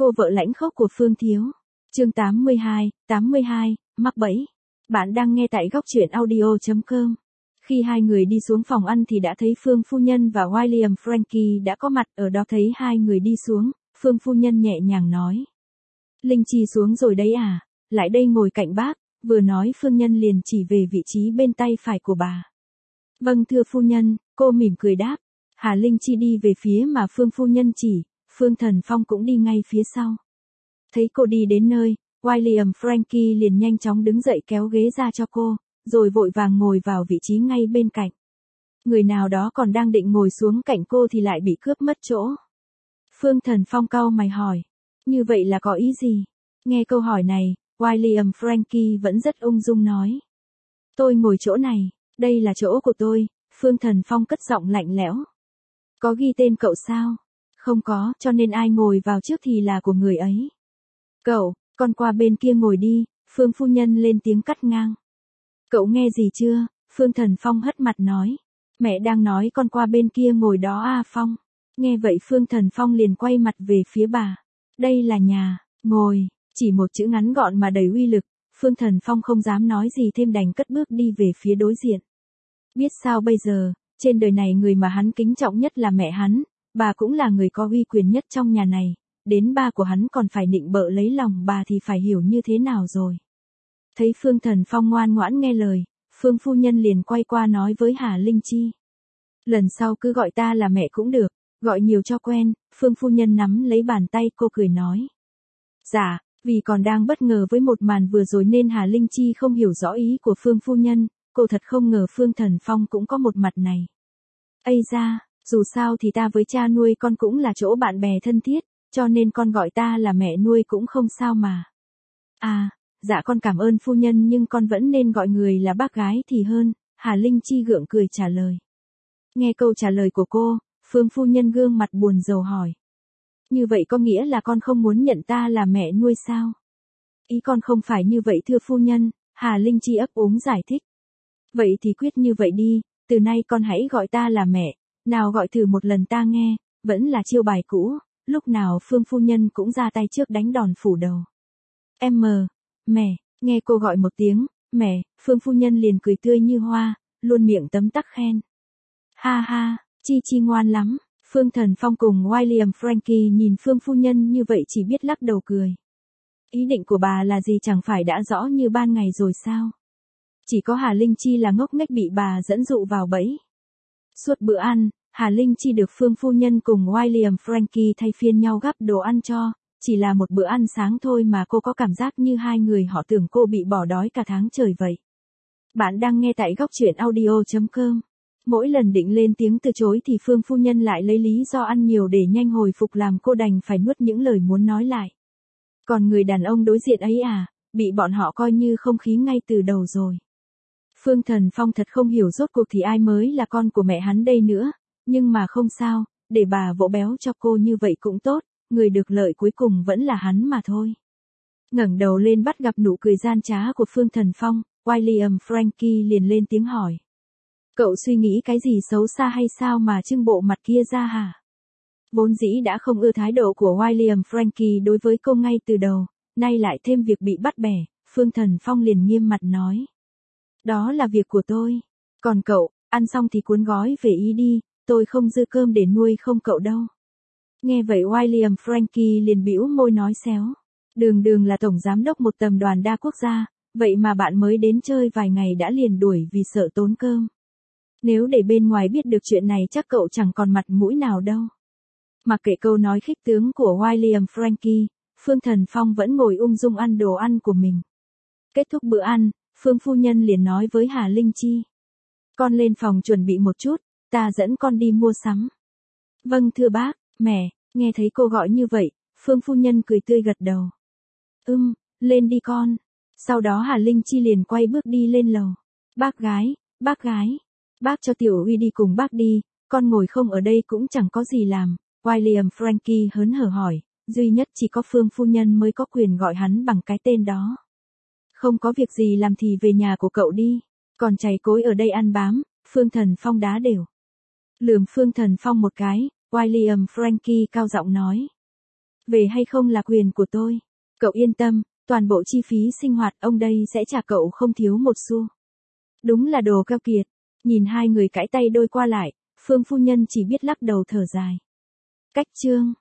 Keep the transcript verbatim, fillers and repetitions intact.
cô vợ lãnh khốc của Phương Thiếu. Chương tám mươi hai, tám mươi hai, mắc bẫy. Bạn đang nghe tại góc truyện audio chấm com. Khi hai người đi xuống phòng ăn thì đã thấy Phương phu nhân và William Frankie đã có mặt ở đó. Thấy hai người đi xuống, Phương phu nhân nhẹ nhàng nói. Linh Chi xuống rồi đấy à, lại đây ngồi cạnh bác. Vừa nói Phương Nhân liền chỉ về vị trí bên tay phải của bà. Vâng thưa phu nhân, cô mỉm cười đáp. Hà Linh Chi đi về phía mà Phương phu nhân chỉ, Phương Thần Phong cũng đi ngay phía sau. Thấy cô đi đến nơi, William Frankie liền nhanh chóng đứng dậy kéo ghế ra cho cô, rồi vội vàng ngồi vào vị trí ngay bên cạnh. Người nào đó còn đang định ngồi xuống cạnh cô thì lại bị cướp mất chỗ. Phương Thần Phong cau mày hỏi, như vậy là có ý gì? Nghe câu hỏi này, William Frankie vẫn rất ung dung nói. Tôi ngồi chỗ này, đây là chỗ của tôi, Phương Thần Phong cất giọng lạnh lẽo. Có ghi tên cậu sao? Không có, cho nên ai ngồi vào trước thì là của người ấy. Cậu, con qua bên kia ngồi đi, Phương phu nhân lên tiếng cắt ngang. Cậu nghe gì chưa? Phương Thần Phong hất mặt nói. Mẹ đang nói con qua bên kia ngồi đó à Phong. Nghe vậy Phương Thần Phong liền quay mặt về phía bà. Đây là nhà, ngồi, chỉ một chữ ngắn gọn mà đầy uy lực. Phương Thần Phong không dám nói gì thêm đành cất bước đi về phía đối diện. Biết sao bây giờ, trên đời này người mà hắn kính trọng nhất là mẹ hắn, bà cũng là người có uy quyền nhất trong nhà này, đến ba của hắn còn phải nịnh bợ lấy lòng bà thì phải hiểu như thế nào rồi. Thấy Phương Thần Phong ngoan ngoãn nghe lời, Phương phu nhân liền quay qua nói với Hà Linh Chi. Lần sau cứ gọi ta là mẹ cũng được, gọi nhiều cho quen. Phương phu nhân nắm lấy bàn tay cô cười nói. Dạ, vì còn đang bất ngờ với một màn vừa rồi nên Hà Linh Chi không hiểu rõ ý của Phương phu nhân, cô thật không ngờ Phương Thần Phong cũng có một mặt này. Ây da, dù sao thì ta với cha nuôi con cũng là chỗ bạn bè thân thiết, cho nên con gọi ta là mẹ nuôi cũng không sao mà. À, dạ con cảm ơn phu nhân nhưng con vẫn nên gọi người là bác gái thì hơn, Hà Linh Chi gượng cười trả lời. Nghe câu trả lời của cô, Phương phu nhân gương mặt buồn rầu hỏi. Như vậy có nghĩa là con không muốn nhận ta là mẹ nuôi sao? Ý con không phải như vậy thưa phu nhân, Hà Linh Chi ấp úng giải thích. Vậy thì quyết như vậy đi, từ nay con hãy gọi ta là mẹ, nào gọi thử một lần ta nghe, vẫn là chiêu bài cũ, lúc nào Phương phu nhân cũng ra tay trước đánh đòn phủ đầu. Em mờ, mẹ, nghe cô gọi một tiếng, mẹ, Phương phu nhân liền cười tươi như hoa, luôn miệng tấm tắc khen. Ha ha, Chi Chi ngoan lắm. Phương Thần Phong cùng William Frankie nhìn Phương phu nhân như vậy chỉ biết lắc đầu cười. Ý định của bà là gì chẳng phải đã rõ như ban ngày rồi sao? Chỉ có Hà Linh Chi là ngốc nghếch bị bà dẫn dụ vào bẫy. Suốt bữa ăn, Hà Linh Chi được Phương phu nhân cùng William Frankie thay phiên nhau gắp đồ ăn cho, chỉ là một bữa ăn sáng thôi mà cô có cảm giác như hai người họ tưởng cô bị bỏ đói cả tháng trời vậy. Bạn đang nghe tại góc truyện audio chấm com. Mỗi lần định lên tiếng từ chối thì Phương phu nhân lại lấy lý do ăn nhiều để nhanh hồi phục làm cô đành phải nuốt những lời muốn nói lại. Còn người đàn ông đối diện ấy à, bị bọn họ coi như không khí ngay từ đầu rồi. Phương Thần Phong thật không hiểu rốt cuộc thì ai mới là con của mẹ hắn đây nữa, nhưng mà không sao, để bà vỗ béo cho cô như vậy cũng tốt, người được lợi cuối cùng vẫn là hắn mà thôi. Ngẩng đầu lên bắt gặp nụ cười gian trá của Phương Thần Phong, William Frankie liền lên tiếng hỏi. Cậu suy nghĩ cái gì xấu xa hay sao mà trưng bộ mặt kia ra hả? Vốn dĩ đã không ưa thái độ của William Frankie đối với cô ngay từ đầu, nay lại thêm việc bị bắt bẻ, Phương Thần Phong liền nghiêm mặt nói. Đó là việc của tôi. Còn cậu, ăn xong thì cuốn gói về ý đi, tôi không dư cơm để nuôi không cậu đâu. Nghe vậy William Frankie liền bĩu môi nói xéo. Đường đường là tổng giám đốc một tập đoàn đa quốc gia, vậy mà bạn mới đến chơi vài ngày đã liền đuổi vì sợ tốn cơm. Nếu để bên ngoài biết được chuyện này chắc cậu chẳng còn mặt mũi nào đâu. Mặc kệ câu nói khích tướng của William Frankie, Phương Thần Phong vẫn ngồi ung dung ăn đồ ăn của mình. Kết thúc bữa ăn, Phương phu nhân liền nói với Hà Linh Chi. Con lên phòng chuẩn bị một chút, ta dẫn con đi mua sắm. Vâng thưa bác, mẹ, nghe thấy cô gọi như vậy, Phương phu nhân cười tươi gật đầu. Ừm, lên đi con. Sau đó Hà Linh Chi liền quay bước đi lên lầu. Bác gái, bác gái. Bác cho Tiểu Uy đi cùng bác đi, con ngồi không ở đây cũng chẳng có gì làm. William Frankie hớn hở hỏi, duy nhất chỉ có Phương phu nhân mới có quyền gọi hắn bằng cái tên đó. Không có việc gì làm thì về nhà của cậu đi, còn chày cối ở đây ăn bám, Phương Thần Phong đá đều. Lườm Phương Thần Phong một cái, William Frankie cao giọng nói. Về hay không là quyền của tôi. Cậu yên tâm, toàn bộ chi phí sinh hoạt ông đây sẽ trả cậu không thiếu một xu. Đúng là đồ keo kiệt. Nhìn hai người cãi tay đôi qua lại, Phương phu nhân chỉ biết lắc đầu thở dài. Cách chương